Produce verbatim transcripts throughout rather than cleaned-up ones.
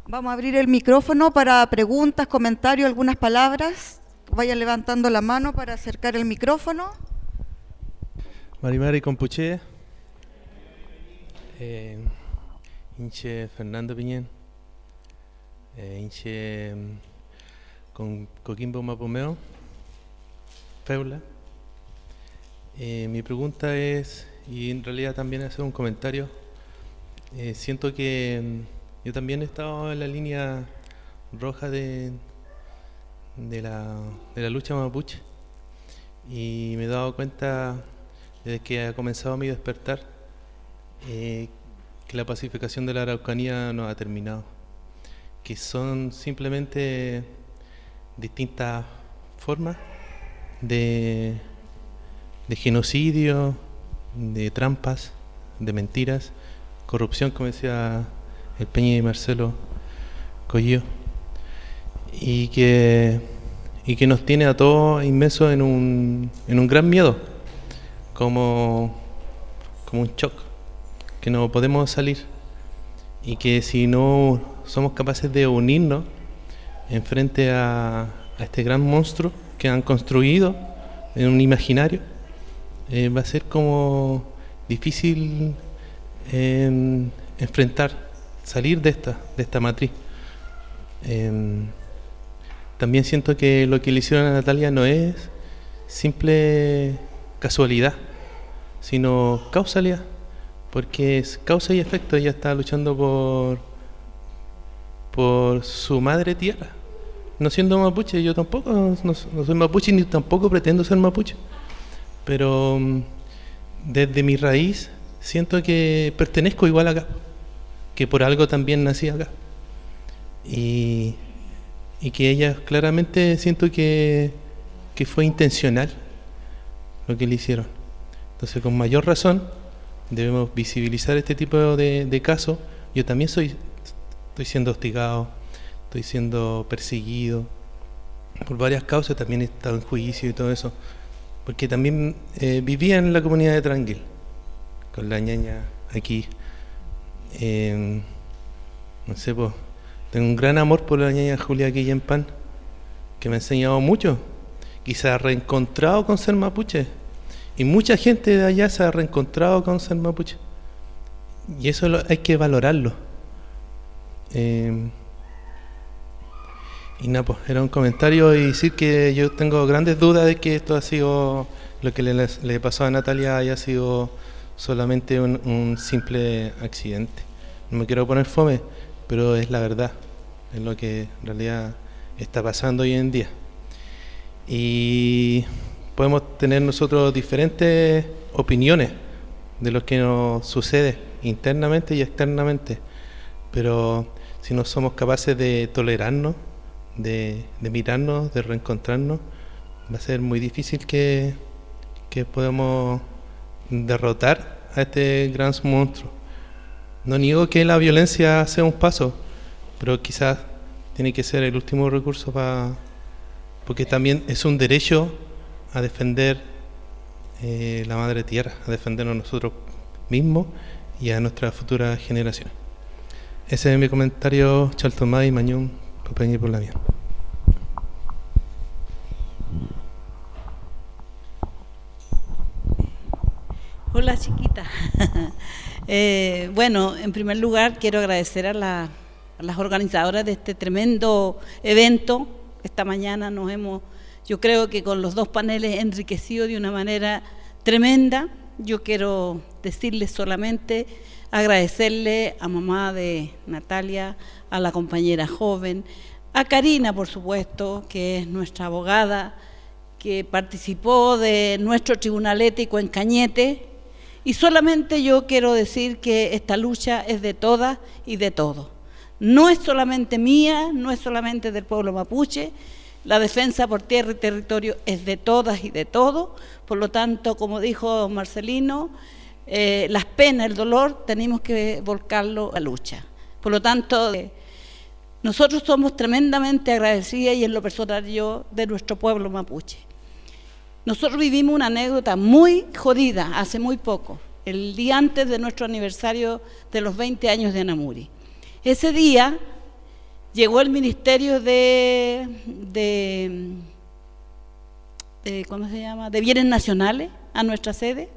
Vamos a abrir el micrófono para preguntas, comentarios, algunas palabras. Vayan levantando la mano para acercar el micrófono. Marimari Compuché, eh, Inche Fernando Piñén, eh, Inche con Coquimbo Mapumeo, Feula. Eh, mi pregunta es, y en realidad también hacer un comentario, eh, siento que yo también he estado en la línea roja de, de, la, de la lucha mapuche y me he dado cuenta desde que ha comenzado mi despertar eh, que la pacificación de la Araucanía no ha terminado, que son simplemente distintas formas de, de genocidio, de trampas, de mentiras, corrupción, como decía el Peña y Marcelo Collío, y que, y que nos tiene a todos inmersos en un, en un gran miedo, como, como un shock, que no podemos salir, y que si no somos capaces de unirnos en frente a, a este gran monstruo que han construido en un imaginario, eh, va a ser como difícil eh, enfrentar, salir de esta, de esta matriz. Eh, también siento que lo que le hicieron a Natalia no es simple casualidad, sino causalidad, porque es causa y efecto. Ella está luchando por por su madre tierra, no siendo mapuche. Yo tampoco no, no soy mapuche ni tampoco pretendo ser mapuche, pero desde mi raíz siento que pertenezco igual acá, que por algo también nací acá, y, y que ella claramente siento que, que fue intencional lo que le hicieron. Entonces, con mayor razón debemos visibilizar este tipo de, de casos. Yo también soy estoy siendo hostigado, estoy siendo perseguido por varias causas, también he estado en juicio y todo eso, porque también eh, vivía en la comunidad de Tranguil con la ñaña aquí. Eh, no sé, pues tengo un gran amor por la ñaña Julia Quillempan, que me ha enseñado mucho, y se ha reencontrado con ser mapuche, y mucha gente de allá se ha reencontrado con ser mapuche, y eso lo, hay que valorarlo. Eh, y nada, pues era un comentario y decir que yo tengo grandes dudas de que esto ha sido, lo que le, le pasó a Natalia haya sido solamente un, un simple accidente. No me quiero poner fome, pero es la verdad, es lo que en realidad está pasando hoy en día. Y podemos tener nosotros diferentes opiniones de lo que nos sucede internamente y externamente, pero si no somos capaces de tolerarnos, de, de mirarnos, de reencontrarnos, va a ser muy difícil que, que podamos derrotar a este gran monstruo. No niego que la violencia sea un paso, pero quizás tiene que ser el último recurso, para, porque también es un derecho a defender eh, la madre tierra, a defendernos nosotros mismos y a nuestras futuras generaciones. Ese es mi comentario, Chaltomá y Mañón, Papeña y por la mía. Hola, chiquita. eh, bueno, en primer lugar quiero agradecer a, la, a las organizadoras de este tremendo evento. Esta mañana nos hemos, yo creo que con los dos paneles, enriquecido de una manera tremenda. Yo quiero decirles solamente, agradecerle a mamá de Natalia, a la compañera joven, a Karina, por supuesto, que es nuestra abogada, que participó de nuestro tribunal ético en Cañete, y solamente yo quiero decir que esta lucha es de todas y de todos. No es solamente mía, no es solamente del pueblo mapuche, la defensa por tierra y territorio es de todas y de todos. Por lo tanto, como dijo Marcelino, Eh, las penas, el dolor, tenemos que volcarlo a la lucha. Por lo tanto, eh, nosotros somos tremendamente agradecidas, y en lo personal yo, de nuestro pueblo mapuche. Nosotros vivimos una anécdota muy jodida hace muy poco, el día antes de nuestro aniversario de los veinte años de Anamuri. Ese día llegó el Ministerio de, de, de, ¿cómo se llama?, de Bienes Nacionales a nuestra sede,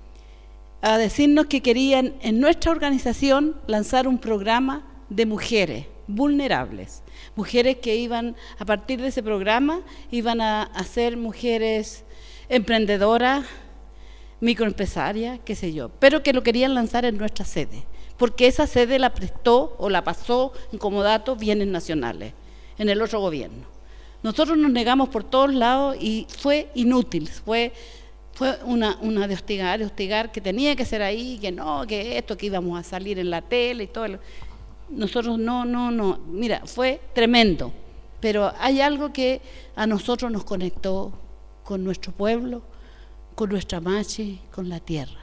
a decirnos que querían en nuestra organización lanzar un programa de mujeres vulnerables, mujeres que iban, a partir de ese programa, iban a, a ser mujeres emprendedoras, microempresarias, qué sé yo, pero que lo querían lanzar en nuestra sede, porque esa sede la prestó o la pasó en comodato Bienes Nacionales, en el otro gobierno. Nosotros nos negamos por todos lados y fue inútil, fue, fue una, una de hostigar, de hostigar, que tenía que ser ahí, que no, que esto, que íbamos a salir en la tele y todo. El, nosotros no, no, no, mira, fue tremendo, pero hay algo que a nosotros nos conectó con nuestro pueblo, con nuestra machi, con la tierra.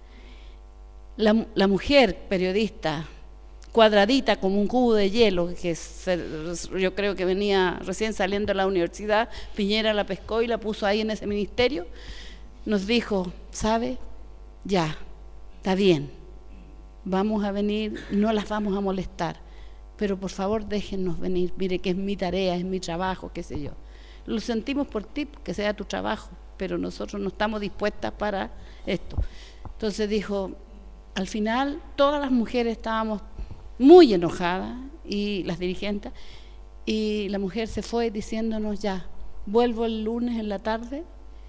La, la mujer periodista, cuadradita como un cubo de hielo, que se, yo creo que venía recién saliendo de la universidad, Piñera la pescó y la puso ahí en ese ministerio, nos dijo, ¿sabe? Ya, está bien, vamos a venir, no las vamos a molestar, pero por favor déjennos venir, mire que es mi tarea, es mi trabajo, qué sé yo. Lo sentimos por ti, que sea tu trabajo, pero nosotros no estamos dispuestas para esto. Entonces dijo, al final todas las mujeres estábamos muy enojadas, y las dirigentes, y la mujer se fue diciéndonos, ya, vuelvo el lunes en la tarde,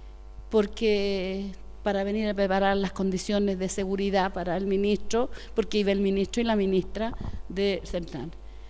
porque para venir a preparar las condiciones de seguridad para el ministro, porque iba el ministro y la ministra de Central.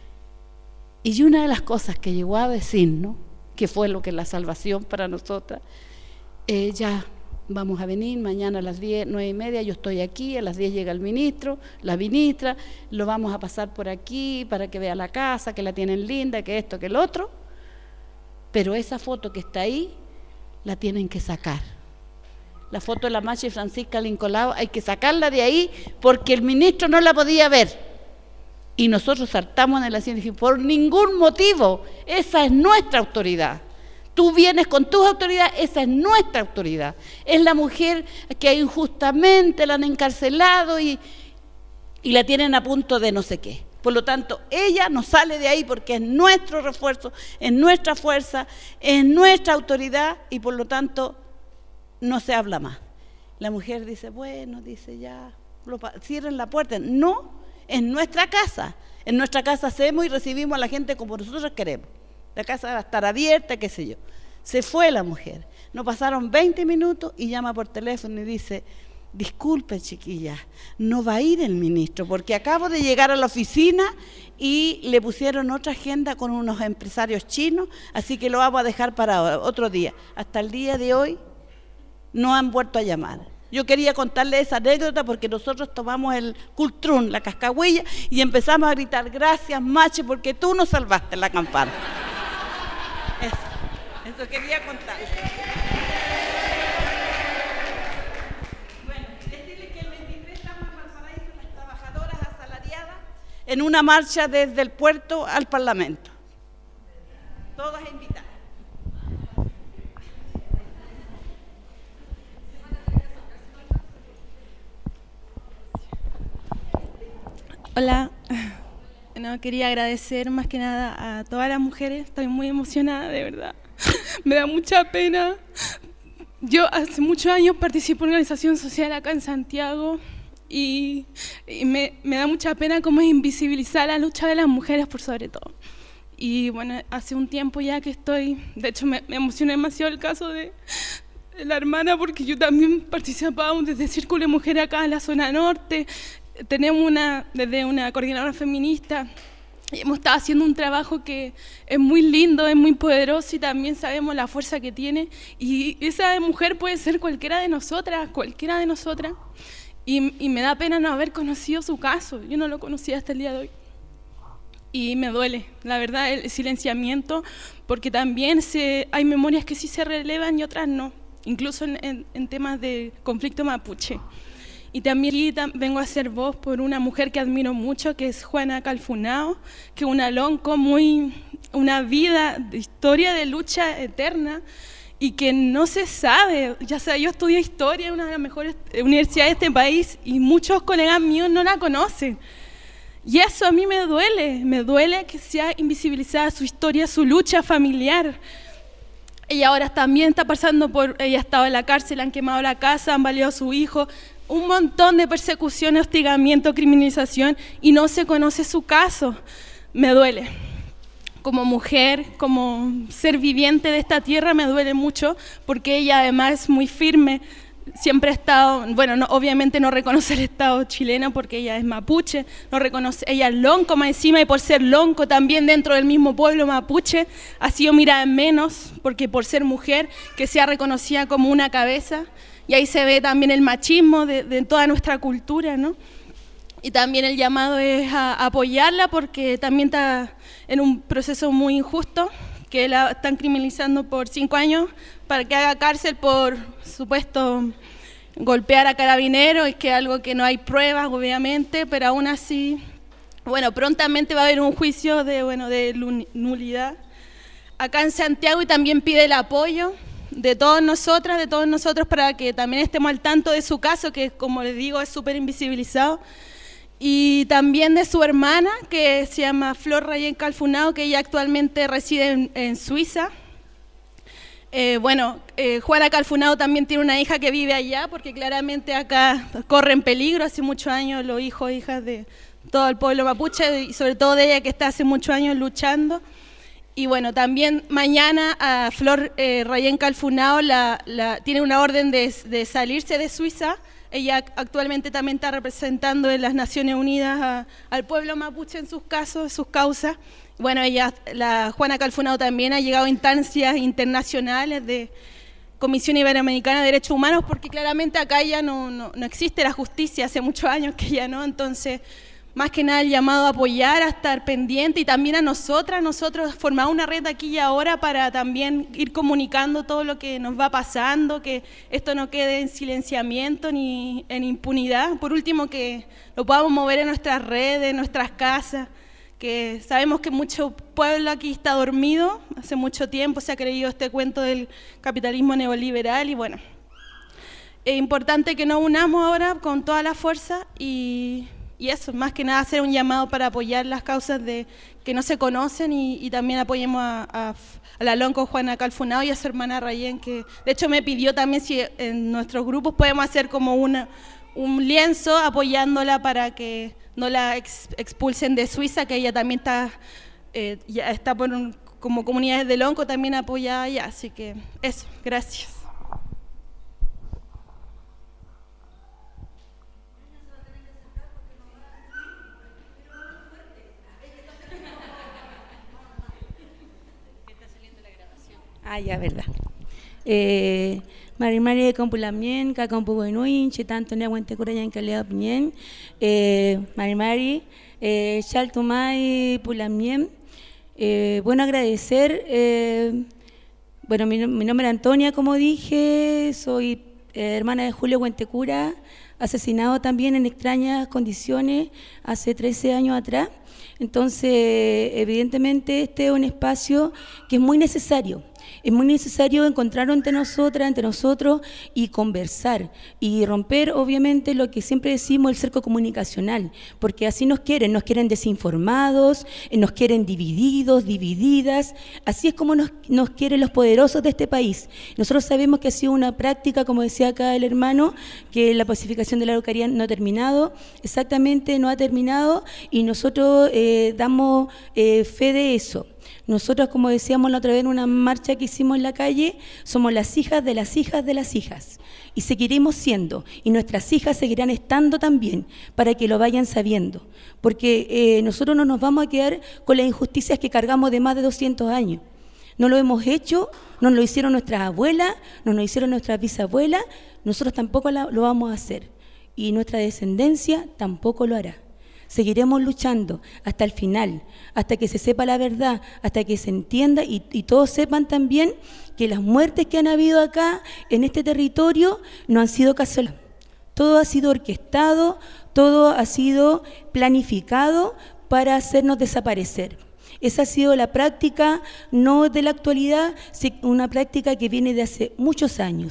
Y una de las cosas que llegó a decirnos, que fue lo que es la salvación para nosotras, eh, ya vamos a venir mañana a las diez, nueve y media, yo estoy aquí, a las diez llega el ministro, la ministra, lo vamos a pasar por aquí para que vea la casa, que la tienen linda, que esto, que el otro, pero esa foto que está ahí, la tienen que sacar. La foto de la Machi Francisca Lincolao, hay que sacarla de ahí porque el ministro no la podía ver. Y nosotros saltamos en el asiento y dijimos, por ningún motivo, esa es nuestra autoridad. Tú vienes con tus autoridades, esa es nuestra autoridad. Es la mujer que injustamente la han encarcelado y, y la tienen a punto de no sé qué. Por lo tanto, ella no sale de ahí porque es nuestro refuerzo, es nuestra fuerza, es nuestra autoridad y por lo tanto no se habla más. La mujer dice, bueno, dice ya, lo, cierren la puerta. No, es nuestra casa. En nuestra casa hacemos y recibimos a la gente como nosotros queremos. La casa va a estar abierta, qué sé yo. Se fue la mujer. No pasaron veinte minutos y llama por teléfono y dice, disculpen chiquillas, no va a ir el ministro porque acabo de llegar a la oficina y le pusieron otra agenda con unos empresarios chinos, así que lo vamos a dejar para otro día. Hasta el día de hoy no han vuelto a llamar. Yo quería contarle esa anécdota porque nosotros tomamos el cultrún, la cascahuilla, y empezamos a gritar, gracias Machi, porque tú nos salvaste la campana. Eso, eso quería contarle. Bueno, decirles que el veintitrés estamos en Valparaíso, las trabajadoras asalariadas, en una marcha desde el puerto al Parlamento. Todas invitadas. Hola, no, quería agradecer más que nada a todas las mujeres, estoy muy emocionada, de verdad, me da mucha pena. Yo hace muchos años participo en una organización social acá en Santiago y, y me, me da mucha pena cómo es invisibilizar la lucha de las mujeres por sobre todo. Y bueno, hace un tiempo ya que estoy, de hecho me, me emociona demasiado el caso de, de la hermana porque yo también participábamos desde Círculo de Mujeres acá en la zona norte. Tenemos una, desde una coordinadora feminista, y hemos estado haciendo un trabajo que es muy lindo, es muy poderoso y también sabemos la fuerza que tiene. Y esa mujer puede ser cualquiera de nosotras, cualquiera de nosotras. Y, y me da pena no haber conocido su caso, yo no lo conocía hasta el día de hoy. Y me duele, la verdad, el silenciamiento, porque también se, hay memorias que sí se relevan y otras no, incluso en, en, en temas de conflicto mapuche. Y también aquí vengo a ser voz por una mujer que admiro mucho, que es Juana Calfunao, que es una lonco, muy, una vida de historia de lucha eterna y que no se sabe. Ya sea, yo estudié historia en una de las mejores universidades de este país y muchos colegas míos no la conocen. Y eso a mí me duele, me duele que sea invisibilizada su historia, su lucha familiar. Ella ahora también está pasando por, ella estaba en la cárcel, han quemado la casa, han baleado a su hijo, un montón de persecución, hostigamiento, criminalización, y no se conoce su caso. Me duele. Como mujer, como ser viviente de esta tierra, me duele mucho, porque ella además es muy firme, siempre ha estado, bueno, no, obviamente no reconoce el Estado chileno porque ella es mapuche, no reconoce, ella es lonco más encima, y por ser lonco también dentro del mismo pueblo mapuche, ha sido mirada en menos, porque por ser mujer, que sea reconocida como una cabeza, y ahí se ve también el machismo de, de toda nuestra cultura, ¿no? Y también el llamado es a, a apoyarla, porque también está en un proceso muy injusto, que la están criminalizando por cinco años para que haga cárcel por supuesto golpear a carabineros, es que algo que no hay pruebas obviamente, pero aún así, bueno, prontamente va a haber un juicio de, bueno, de nulidad acá en Santiago, y también pide el apoyo de todos nosotras, de todos nosotros, para que también estemos al tanto de su caso, que como les digo es súper invisibilizado. Y también de su hermana, que se llama Flor Rayén Calfunao, que ella actualmente reside en, en Suiza. Eh, bueno, eh, Juana Calfunao también tiene una hija que vive allá, porque claramente acá corren peligro hace muchos años los hijos e hijas de todo el pueblo mapuche, y sobre todo de ella, que está hace muchos años luchando. Y bueno, también mañana a Flor eh, Rayén Calfunao la, la, tiene una orden de, de salirse de Suiza. Ella actualmente también está representando en las Naciones Unidas a, al pueblo mapuche en sus casos, en sus causas. Bueno, ella, la Juana Calfunao también ha llegado a instancias internacionales de Comisión Iberoamericana de Derechos Humanos, porque claramente acá ya no, no, no existe la justicia, hace muchos años que ya no, entonces más que nada el llamado a apoyar, a estar pendiente, y también a nosotras, nosotros formar una red aquí y ahora para también ir comunicando todo lo que nos va pasando, que esto no quede en silenciamiento ni en impunidad. Por último, que lo podamos mover en nuestras redes, en nuestras casas, que sabemos que mucho pueblo aquí está dormido, hace mucho tiempo se ha creído este cuento del capitalismo neoliberal, y bueno, es importante que nos unamos ahora con toda la fuerza, y... Y eso, más que nada hacer un llamado para apoyar las causas de que no se conocen, y, y también apoyemos a, a, a la lonco Juana Calfunao y a su hermana Rayén, que de hecho me pidió también si en nuestros grupos podemos hacer como una, un lienzo apoyándola para que no la ex, expulsen de Suiza, que ella también está, eh, ya está por un, como comunidades de lonco también apoyada allá. Así que eso, gracias. Ah, ya, verdad. Eh, Mari Mari de Campulamien, Cacampu Buenuin, Chetanto Neaguente Curayan Calea Piñen, Mari Mari, Chaltumay Pulamien. Eh, bueno, agradecer. Eh, bueno, mi, mi nombre es Antonia, como dije, soy eh, hermana de Julio Huentecura, asesinado también en extrañas condiciones hace trece años atrás. Entonces, evidentemente, este es un espacio que es muy necesario. Es muy necesario encontrarnos entre nosotras, entre nosotros, y conversar y romper, obviamente, lo que siempre decimos, el cerco comunicacional, porque así nos quieren, nos quieren desinformados, nos quieren divididos, divididas, así es como nos, nos quieren los poderosos de este país. Nosotros sabemos que ha sido una práctica, como decía acá el hermano, que la pacificación de la Araucanía no ha terminado, exactamente no ha terminado, y nosotros eh, damos eh, fe de eso. Nosotros, como decíamos la otra vez en una marcha que hicimos en la calle, somos las hijas de las hijas de las hijas, y seguiremos siendo, y nuestras hijas seguirán estando también, para que lo vayan sabiendo, porque eh, nosotros no nos vamos a quedar con las injusticias que cargamos de más de doscientos años. No lo hemos hecho, no lo hicieron nuestras abuelas, no lo hicieron nuestras bisabuelas, nosotros tampoco la, lo vamos a hacer, y nuestra descendencia tampoco lo hará. Seguiremos luchando hasta el final, hasta que se sepa la verdad, hasta que se entienda y, y todos sepan también que las muertes que han habido acá en este territorio no han sido casuales. Todo ha sido orquestado, todo ha sido planificado para hacernos desaparecer. Esa ha sido la práctica, no de la actualidad, sino una práctica que viene de hace muchos años.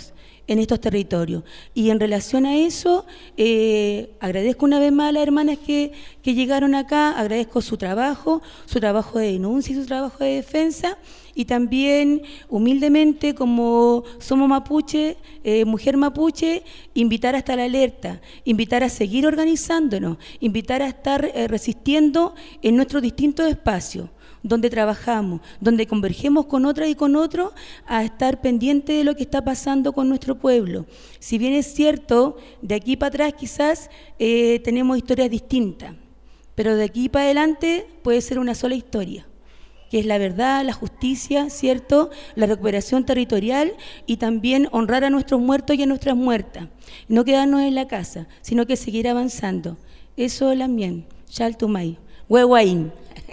en estos territorios. Y en relación a eso, eh, agradezco una vez más a las hermanas que, que llegaron acá, agradezco su trabajo, su trabajo de denuncia y su trabajo de defensa, y también humildemente, como somos mapuche, eh, mujer mapuche, invitar a estar alerta, invitar a seguir organizándonos, invitar a estar eh, resistiendo en nuestros distintos espacios donde trabajamos, donde convergemos con otras y con otros, a estar pendiente de lo que está pasando con nuestro pueblo. Si bien es cierto, de aquí para atrás quizás eh, tenemos historias distintas, pero de aquí para adelante puede ser una sola historia, que es la verdad, la justicia, ¿cierto?, la recuperación territorial y también honrar a nuestros muertos y a nuestras muertas. No quedarnos en la casa, sino que seguir avanzando. Eso es también. Xaltumay. Huehuaín.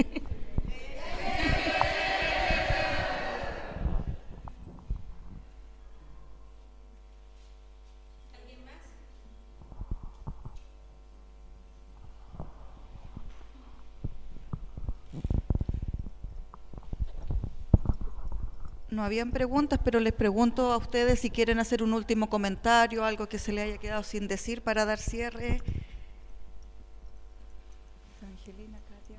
No habían preguntas, pero les pregunto a ustedes si quieren hacer un último comentario, algo que se le haya quedado sin decir para dar cierre. Angelina, Katia,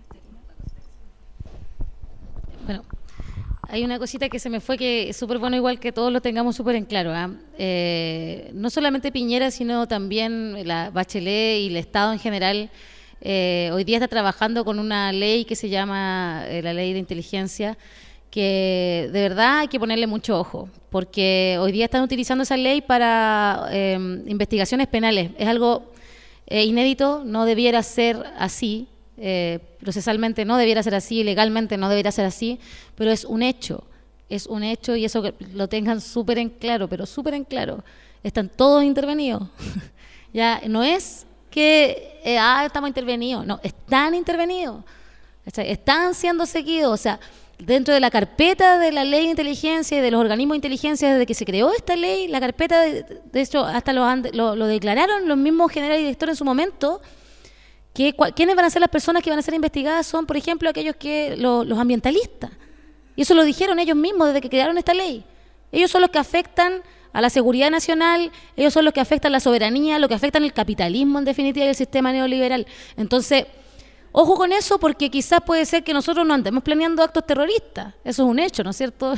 bueno, hay una cosita que se me fue que es súper bueno igual que todos lo tengamos súper en claro. ¿eh? Eh, no solamente Piñera, sino también la Bachelet y el Estado en general. Eh, hoy día está trabajando con una ley que se llama eh, la Ley de Inteligencia, que de verdad hay que ponerle mucho ojo, porque hoy día están utilizando esa ley para eh, investigaciones penales. Es algo eh, inédito, no debiera ser así, eh, procesalmente no debiera ser así, legalmente no debiera ser así, pero es un hecho, es un hecho y eso que lo tengan súper en claro, pero súper en claro. Están todos intervenidos. Ya no es que eh, ah, estamos intervenidos, no, están intervenidos, están siendo seguidos, o sea, dentro de la carpeta de la ley de inteligencia y de los organismos de inteligencia desde que se creó esta ley, la carpeta, de, de hecho, hasta lo, han, lo, lo declararon los mismos generales y directores en su momento, que quiénes van a ser las personas que van a ser investigadas son, por ejemplo, aquellos que lo, los ambientalistas. Y eso lo dijeron ellos mismos desde que crearon esta ley. Ellos son los que afectan a la seguridad nacional, ellos son los que afectan la soberanía, los que afectan el capitalismo, en definitiva, y el sistema neoliberal. Entonces, ojo con eso, porque quizás puede ser que nosotros no andemos planeando actos terroristas. Eso es un hecho, ¿no es cierto?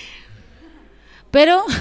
Pero,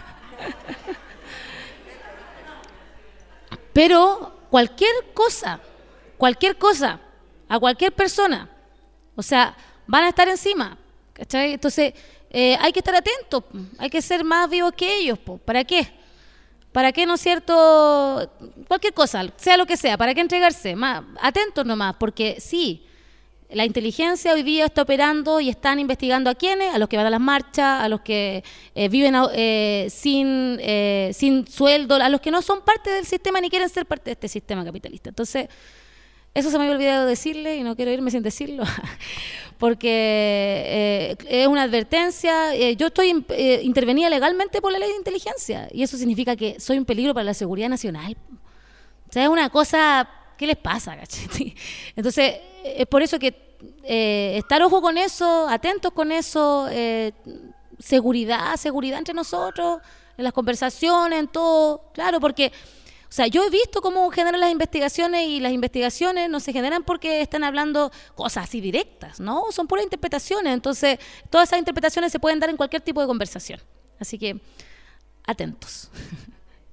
pero cualquier cosa, cualquier cosa, a cualquier persona, o sea, van a estar encima, ¿cachai? Entonces, eh, hay que estar atentos, hay que ser más vivos que ellos, po. ¿Para qué? ¿Para qué, no es cierto? Cualquier cosa, sea lo que sea, ¿para qué entregarse? Más, atentos nomás, porque sí, la inteligencia hoy día está operando y están investigando a quiénes, a los que van a las marchas, a los que eh, viven eh, sin, eh, sin sueldo, a los que no son parte del sistema ni quieren ser parte de este sistema capitalista. Entonces, eso se me había olvidado decirle y no quiero irme sin decirlo, porque eh, es una advertencia. Eh, yo estoy eh, intervenida legalmente por la ley de inteligencia y eso significa que soy un peligro para la seguridad nacional. O sea, es una cosa, ¿qué les pasa? ¿Cachai? Entonces, es por eso que eh, estar ojo con eso, atentos con eso, eh, seguridad, seguridad entre nosotros, en las conversaciones, en todo, claro, porque... O sea, yo he visto cómo generan las investigaciones y las investigaciones no se generan porque están hablando cosas así directas, ¿no? Son puras interpretaciones. Entonces, todas esas interpretaciones se pueden dar en cualquier tipo de conversación. Así que, atentos.